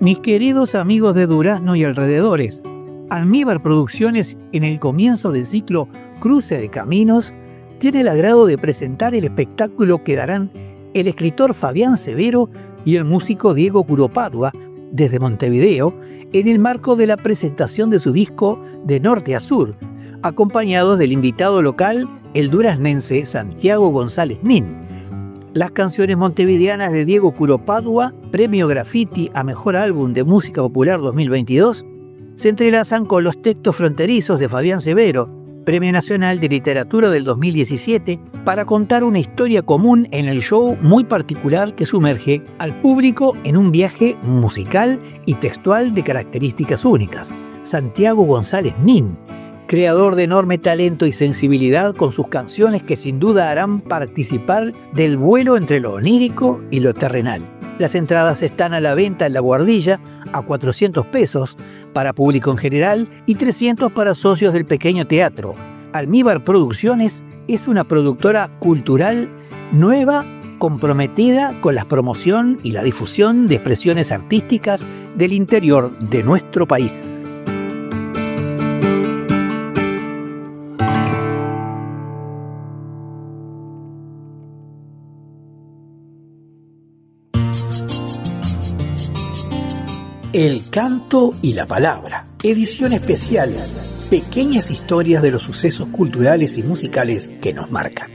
Mis queridos amigos de Durazno y alrededores, Almíbar Producciones, en el comienzo del ciclo Cruce de Caminos, tiene el agrado de presentar el espectáculo que darán el escritor Fabián Severo y el músico Diego Curopádua desde Montevideo en el marco de la presentación de su disco De Norte a Sur, acompañados del invitado local, el duraznense Santiago González Nin. Las canciones montevideanas de Diego Curopádua, Premio Graffiti a Mejor Álbum de Música Popular 2022, se entrelazan con los textos fronterizos de Fabián Severo, Premio Nacional de Literatura del 2017, para contar una historia común en el show muy particular que sumerge al público en un viaje musical y textual de características únicas. Santiago González Nin, creador de enorme talento y sensibilidad con sus canciones que sin duda harán participar del vuelo entre lo onírico y lo terrenal. Las entradas están a la venta en La Buhardilla a 400 pesos para público en general y 300 para socios del pequeño teatro. Almíbar Producciones es una productora cultural nueva, comprometida con la promoción y la difusión de expresiones artísticas del interior de nuestro país. El canto y la palabra, edición especial, pequeñas historias de los sucesos culturales y musicales que nos marcan.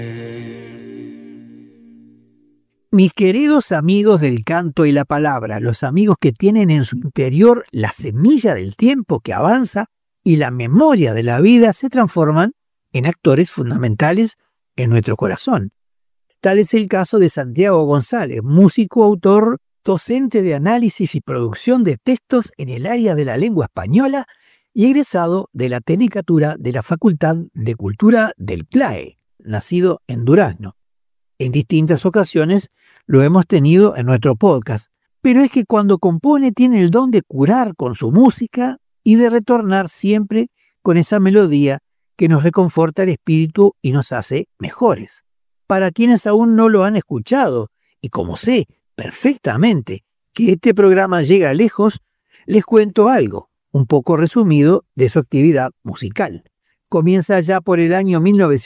Mis queridos amigos del canto y la palabra, los amigos que tienen en su interior la semilla del tiempo que avanza y la memoria de la vida, se transforman en actores fundamentales en nuestro corazón. Tal es el caso de Santiago González, músico, autor, docente de análisis y producción de textos en el área de la lengua española y egresado de la Telicatura de la Facultad de Cultura del CLAE, nacido en Durazno. En distintas ocasiones lo hemos tenido en nuestro podcast, pero es que cuando compone tiene el don de curar con su música y de retornar siempre con esa melodía que nos reconforta el espíritu y nos hace mejores. Para quienes aún no lo han escuchado, y como sé perfectamente que este programa llega lejos, les cuento algo, un poco resumido, de su actividad musical. Comienza ya por el año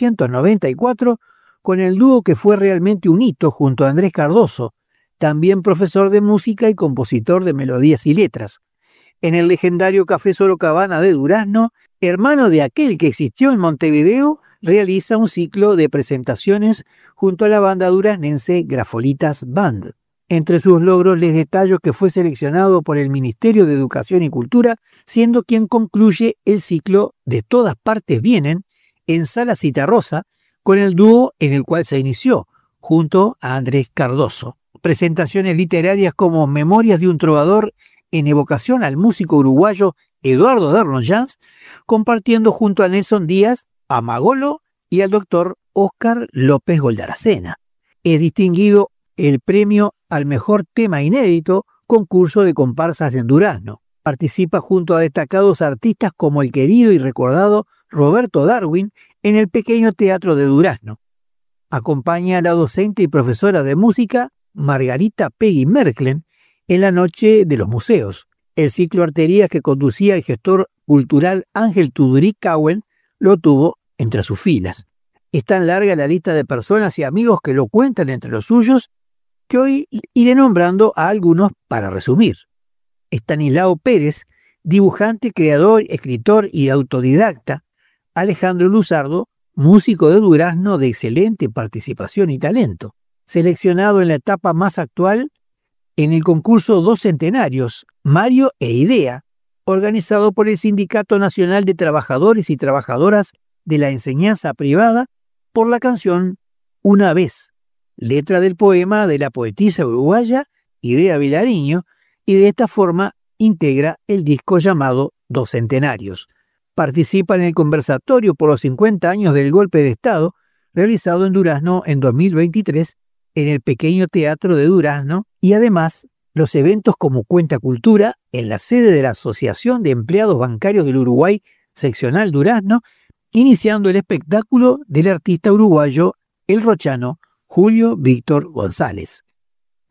1994 con el dúo que fue realmente un hito junto a Andrés Cardoso, también profesor de música y compositor de melodías y letras. En el legendario Café Sorocabana de Durazno, hermano de aquel que existió en Montevideo, realiza un ciclo de presentaciones junto a la banda duraznense Grafolitas Band. Entre sus logros les detallo que fue seleccionado por el Ministerio de Educación y Cultura, siendo quien concluye el ciclo De Todas Partes Vienen en Sala Citarrosa, con el dúo en el cual se inició, junto a Andrés Cardoso. Presentaciones literarias como Memorias de un trovador, en evocación al músico uruguayo Eduardo Dernoyans, compartiendo junto a Nelson Díaz, a Magolo y al doctor Óscar López Goldaracena. Es distinguido el premio al mejor tema inédito, concurso de comparsas en Durazno. Participa junto a destacados artistas como el querido y recordado Roberto Darwin en el pequeño teatro de Durazno. Acompaña a la docente y profesora de música Margarita Peggy Merklen en la Noche de los Museos. El ciclo Arterías que conducía el gestor cultural Ángel Tudurí Cowen lo tuvo entre sus filas. Es tan larga la lista de personas y amigos que lo cuentan entre los suyos que hoy iré nombrando a algunos para resumir. Estanislao Pérez, dibujante, creador, escritor y autodidacta. Alejandro Luzardo, músico de Durazno de excelente participación y talento. Seleccionado en la etapa más actual en el concurso Dos Centenarios, Mario e Idea, organizado por el Sindicato Nacional de Trabajadores y Trabajadoras de la Enseñanza Privada, por la canción Una Vez, letra del poema de la poetisa uruguaya Idea Vilariño, y de esta forma integra el disco llamado Dos Centenarios. Participa en el conversatorio por los 50 años del golpe de Estado, realizado en Durazno en 2023, en el pequeño teatro de Durazno, y además los eventos como Cuenta Cultura en la sede de la Asociación de Empleados Bancarios del Uruguay, seccional Durazno, iniciando el espectáculo del artista uruguayo el rochano Julio Víctor González.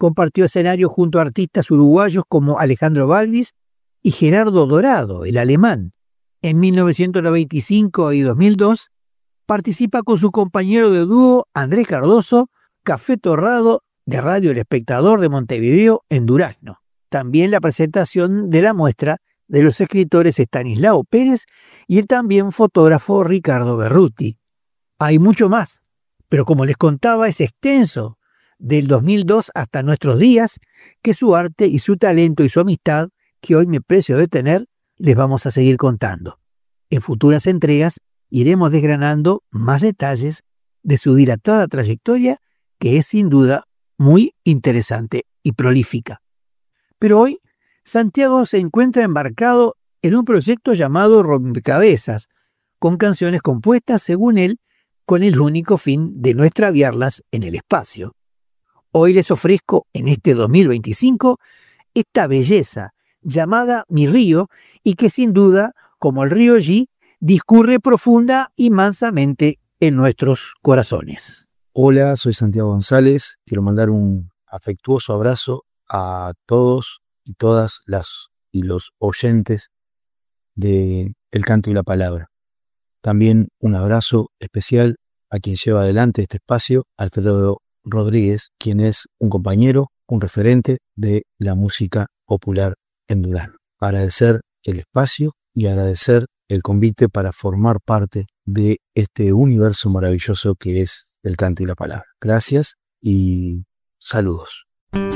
Compartió escenario junto a artistas uruguayos como Alejandro Balvis y Gerardo Dorado, el alemán. En 1995 y 2002 participa con su compañero de dúo Andrés Cardoso, Café Torrado de Radio El Espectador de Montevideo en Durazno. También la presentación de la muestra de los escritores Estanislao Pérez y el también fotógrafo Ricardo Berruti. Hay mucho más, pero como les contaba es extenso, del 2002 hasta nuestros días, que su arte y su talento y su amistad, que hoy me precio de tener, les vamos a seguir contando. En futuras entregas iremos desgranando más detalles de su dilatada trayectoria, que es sin duda muy interesante y prolífica. Pero hoy Santiago se encuentra embarcado en un proyecto llamado Rompecabezas, con canciones compuestas, según él, con el único fin de no extraviarlas en el espacio. Hoy les ofrezco en este 2025 esta belleza llamada Mi Río y que sin duda, como el río Yi, discurre profunda y mansamente en nuestros corazones. Hola, soy Santiago González. Quiero mandar un afectuoso abrazo a todos y todas las y los oyentes de El Canto y la Palabra. También un abrazo especial a quien lleva adelante este espacio, Alfredo Rodríguez, quien es un compañero, un referente de la música popular en Durazno. Agradecer el espacio y agradecer el convite para formar parte de este universo maravilloso que es El Canto y la Palabra. Gracias y saludos.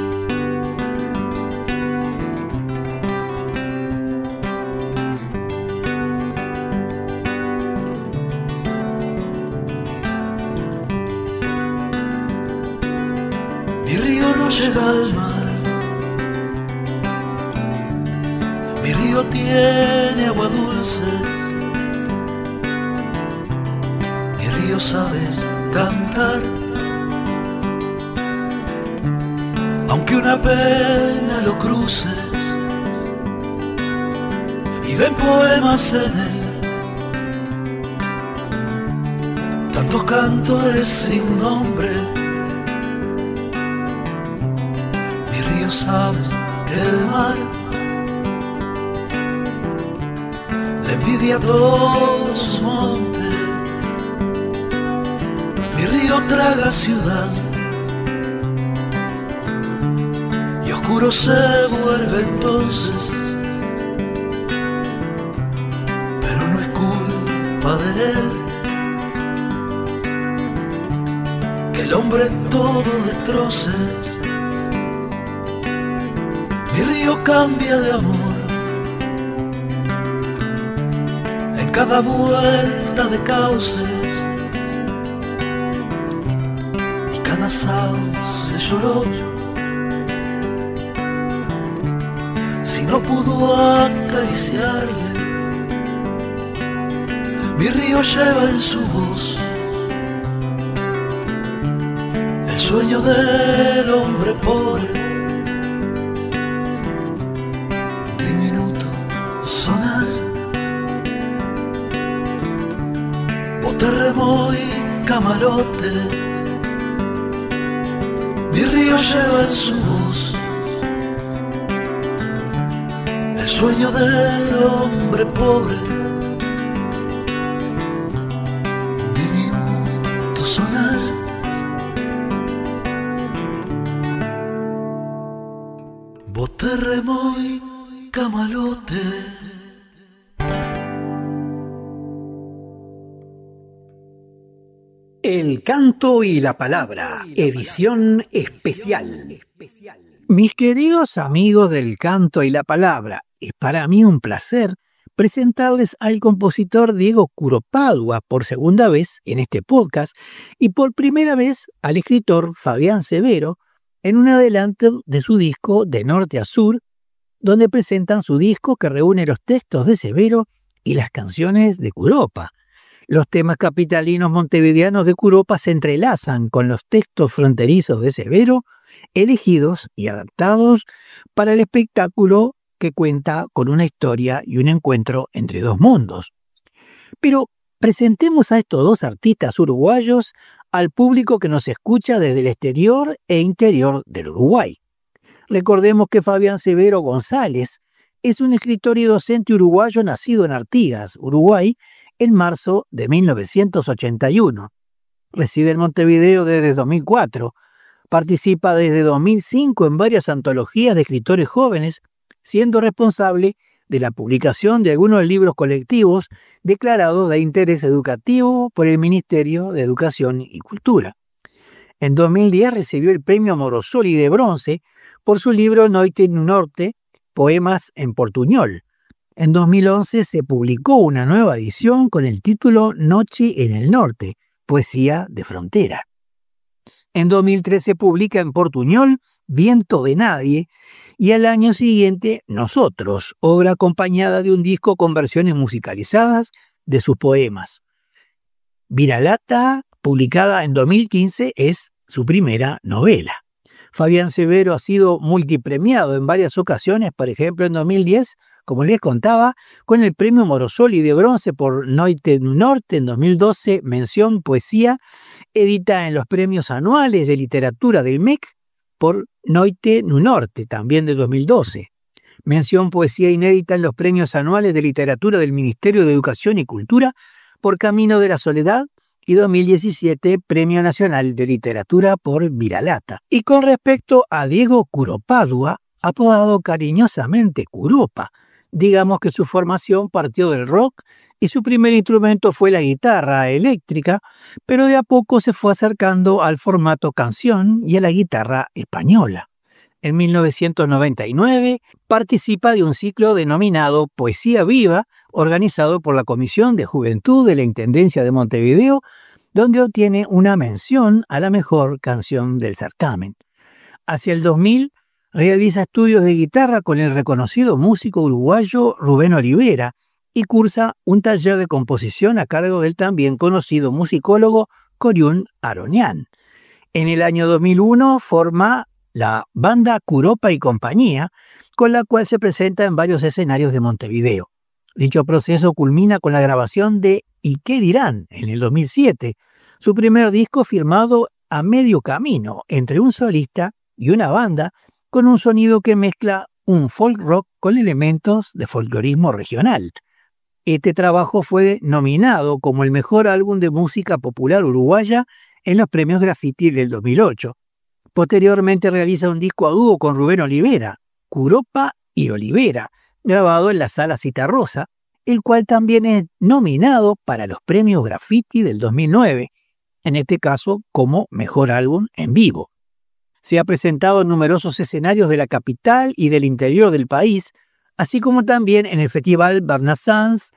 Mi río no llega al mar, mi río tiene agua dulce, mi río sabe cantar, aunque una pena lo cruce, y ven poemas en él, tantos cantores sin nombre. Sabes que el mar le envidia todos sus montes. Mi río traga ciudad y oscuro se vuelve entonces, pero no es culpa de él que el hombre todo destroce. Mi río cambia de amor en cada vuelta de cauces, y cada sauce lloró si no pudo acariciarle. Mi río lleva en su voz el sueño del hombre pobre. Terremo y camalote, mi río lleva en su voz el sueño del hombre pobre. Un diminuto sonar, boterremo y camalote. El Canto y la Palabra, edición especial. Mis queridos amigos del Canto y la Palabra, es para mí un placer presentarles al compositor Diego Curopadua por segunda vez en este podcast y por primera vez al escritor Fabián Severo en un adelanto de su disco De Norte a Sur, donde presentan su disco que reúne los textos de Severo y las canciones de Curopa. Los temas capitalinos montevideanos de Curopa se entrelazan con los textos fronterizos de Severo, elegidos y adaptados para el espectáculo que cuenta con una historia y un encuentro entre dos mundos. Pero presentemos a estos dos artistas uruguayos al público que nos escucha desde el exterior e interior del Uruguay. Recordemos que Fabián Severo González es un escritor y docente uruguayo nacido en Artigas, Uruguay, en marzo de 1981. Reside en Montevideo desde 2004. Participa desde 2005 en varias antologías de escritores jóvenes, siendo responsable de la publicación de algunos libros colectivos declarados de interés educativo por el Ministerio de Educación y Cultura. En 2010 recibió el Premio Morosoli de Bronce por su libro Noite no Norte, Poemas en Portuñol. En 2011 se publicó una nueva edición con el título Noche en el Norte, Poesía de Frontera. En 2013 publica en portuñol Viento de Nadie y al año siguiente Nosotros, obra acompañada de un disco con versiones musicalizadas de sus poemas. Viralata, publicada en 2015, es su primera novela. Fabián Severo ha sido multipremiado en varias ocasiones, por ejemplo en 2010, como les contaba, con el Premio Morosoli de Bronce por Noite no Norte, en 2012 mención Poesía, edita en los premios anuales de literatura del MEC por Noite no Norte, también de 2012. Mención Poesía inédita en los premios anuales de literatura del Ministerio de Educación y Cultura por Camino de la Soledad, y 2017 Premio Nacional de Literatura por Viralata. Y con respecto a Diego Curopádua, apodado cariñosamente Curopa, digamos que su formación partió del rock y su primer instrumento fue la guitarra eléctrica, pero de a poco se fue acercando al formato canción y a la guitarra española. En 1999 participa de un ciclo denominado Poesía Viva, organizado por la Comisión de Juventud de la Intendencia de Montevideo, donde obtiene una mención a la mejor canción del certamen. Hacia el 2000 realiza estudios de guitarra con el reconocido músico uruguayo Rubén Olivera y cursa un taller de composición a cargo del también conocido musicólogo Coriún Aronian. En el año 2001 forma la banda Curopa y Compañía, con la cual se presenta en varios escenarios de Montevideo. Dicho proceso culmina con la grabación de ¿Y qué dirán? En el 2007, su primer disco firmado a medio camino entre un solista y una banda, con un sonido que mezcla un folk rock con elementos de folclorismo regional. Este trabajo fue nominado como el mejor álbum de música popular uruguaya en los premios Graffiti del 2008. Posteriormente realiza un disco a dúo con Rubén Olivera, Curopa y Olivera, grabado en la Sala Citarrosa, el cual también es nominado para los premios Graffiti del 2009, en este caso como mejor álbum en vivo. Se ha presentado en numerosos escenarios de la capital y del interior del país, así como también en el Festival Barnasans,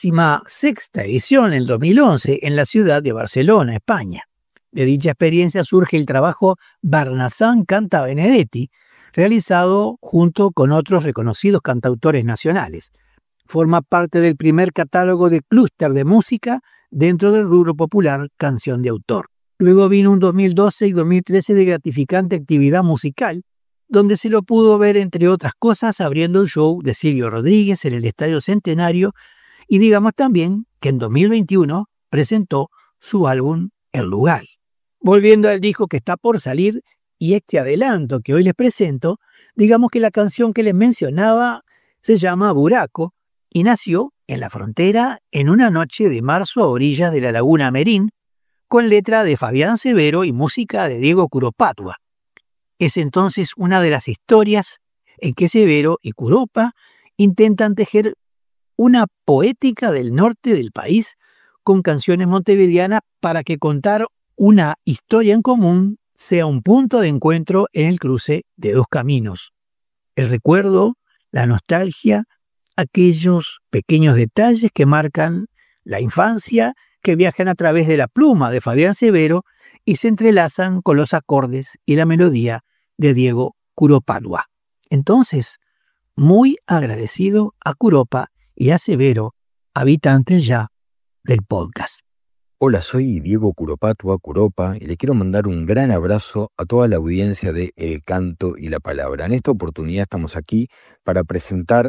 16ª edición en 2011 en la ciudad de Barcelona, España. De dicha experiencia surge el trabajo Barnasán Canta Benedetti, realizado junto con otros reconocidos cantautores nacionales. Forma parte del primer catálogo de clúster de música dentro del rubro popular Canción de Autor. Luego vino un 2012 y 2013 de gratificante actividad musical, donde se lo pudo ver, entre otras cosas, abriendo el show de Silvio Rodríguez en el Estadio Centenario, y digamos también que en 2021 presentó su álbum El Lugar. Volviendo al disco que está por salir y este adelanto que hoy les presento, digamos que la canción que les mencionaba se llama Buraco y nació en la frontera en una noche de marzo a orillas de la laguna Merín, con letra de Fabián Severo y música de Diego Curopádua. Es entonces una de las historias en que Severo y Curopa intentan tejer una poética del norte del país con canciones montevideanas para que contar una historia en común sea un punto de encuentro en el cruce de dos caminos. El recuerdo, la nostalgia, aquellos pequeños detalles que marcan la infancia, que viajan a través de la pluma de Fabián Severo y se entrelazan con los acordes y la melodía de Diego Curopádua. Entonces, muy agradecido a Curopa y a Severo, habitantes ya del podcast. Hola, soy Diego Curopádua, Curopa, y le quiero mandar un gran abrazo a toda la audiencia de El Canto y la Palabra. En esta oportunidad estamos aquí para presentar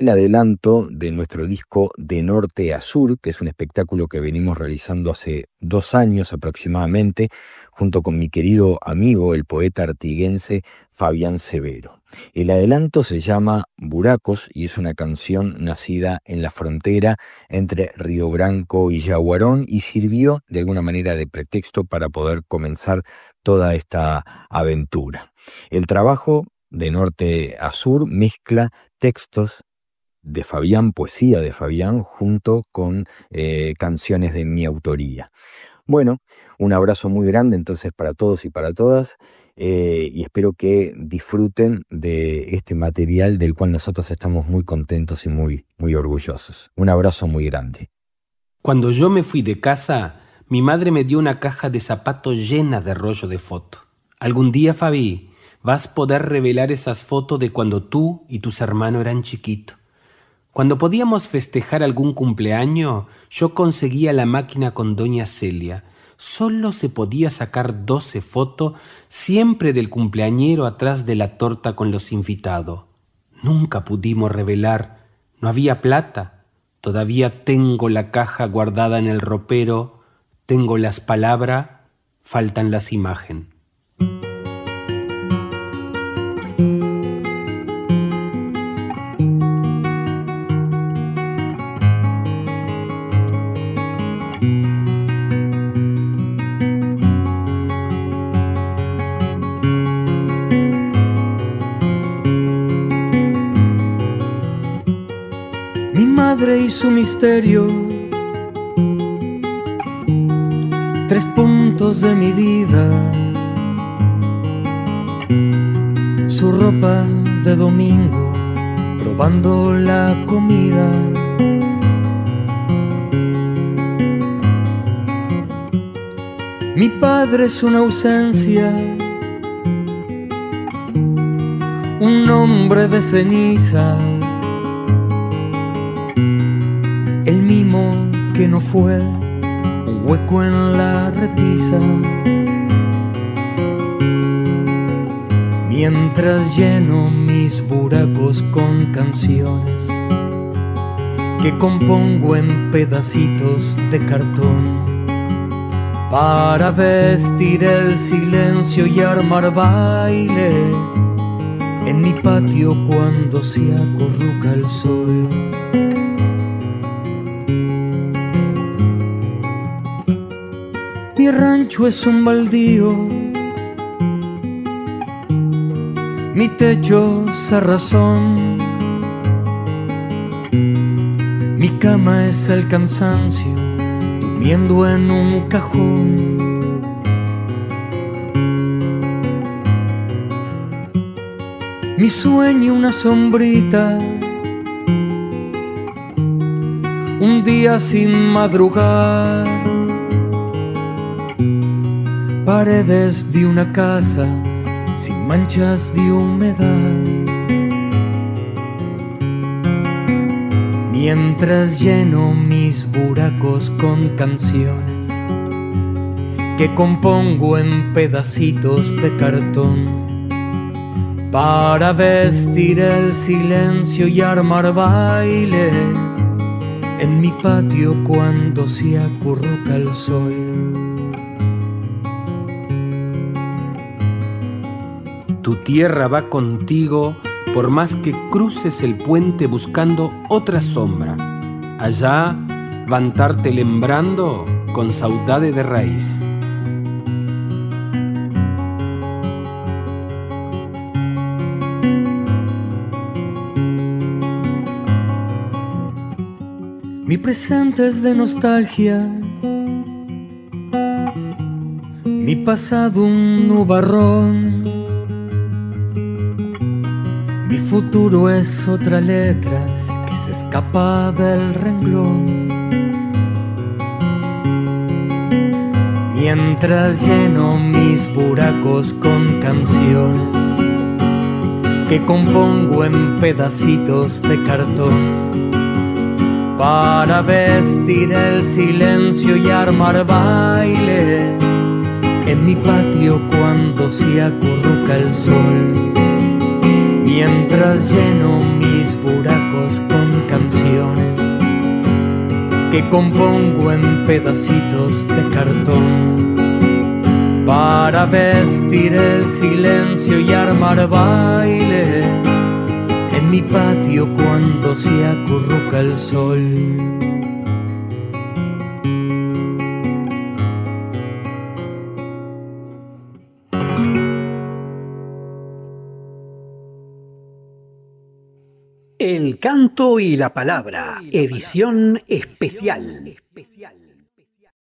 el adelanto de nuestro disco De Norte a Sur, que es un espectáculo que venimos realizando hace 2 años aproximadamente, junto con mi querido amigo, el poeta artiguense Fabián Severo. El adelanto se llama Buracos y es una canción nacida en la frontera entre Río Branco y Yaguarón y sirvió de alguna manera de pretexto para poder comenzar toda esta aventura. El trabajo De Norte a Sur mezcla textos de Fabián, poesía de Fabián, junto con canciones de mi autoría. Bueno, un abrazo muy grande entonces para todos y para todas, y espero que disfruten de este material del cual nosotros estamos muy contentos y muy, muy orgullosos. Un abrazo muy grande. Cuando yo me fui de casa, mi madre me dio una caja de zapatos llena de rollo de foto. Algún día, Fabi, vas a poder revelar esas fotos de cuando tú y tus hermanos eran chiquitos. Cuando podíamos festejar algún cumpleaños, yo conseguía la máquina con doña Celia. Solo se podía sacar 12 fotos, siempre del cumpleañero atrás de la torta con los invitados. Nunca pudimos revelar, no había plata. Todavía tengo la caja guardada en el ropero, tengo las palabras, faltan las imágenes. Y su misterio, 3 puntos de mi vida, su ropa de domingo, probando la comida. Mi padre es una ausencia, un hombre de ceniza, el mimo que no fue, un hueco en la repisa. Mientras lleno mis buracos con canciones que compongo en pedacitos de cartón para vestir el silencio y armar baile en mi patio cuando se acurruca el sol. Mi rancho es un baldío, mi techo cerrazón, mi cama es el cansancio, durmiendo en un cajón. Mi sueño una sombrita, un día sin madrugar, paredes de una casa sin manchas de humedad. Mientras lleno mis buracos con canciones que compongo en pedacitos de cartón para vestir el silencio y armar baile en mi patio cuando se acurruca el sol. Tu tierra va contigo por más que cruces el puente buscando otra sombra. Allá van tarte lembrando con saudade de raíz. Mi presente es de nostalgia, mi pasado un nubarrón. Mi futuro es otra letra que se escapa del renglón. Mientras lleno mis buracos con canciones que compongo en pedacitos de cartón para vestir el silencio y armar baile en mi patio cuando se acurruca el sol. Mientras lleno mis buracos con que compongo en pedacitos de cartón para vestir el silencio y armar baile en mi patio cuando se acurruca el sol. El canto y la palabra, edición especial.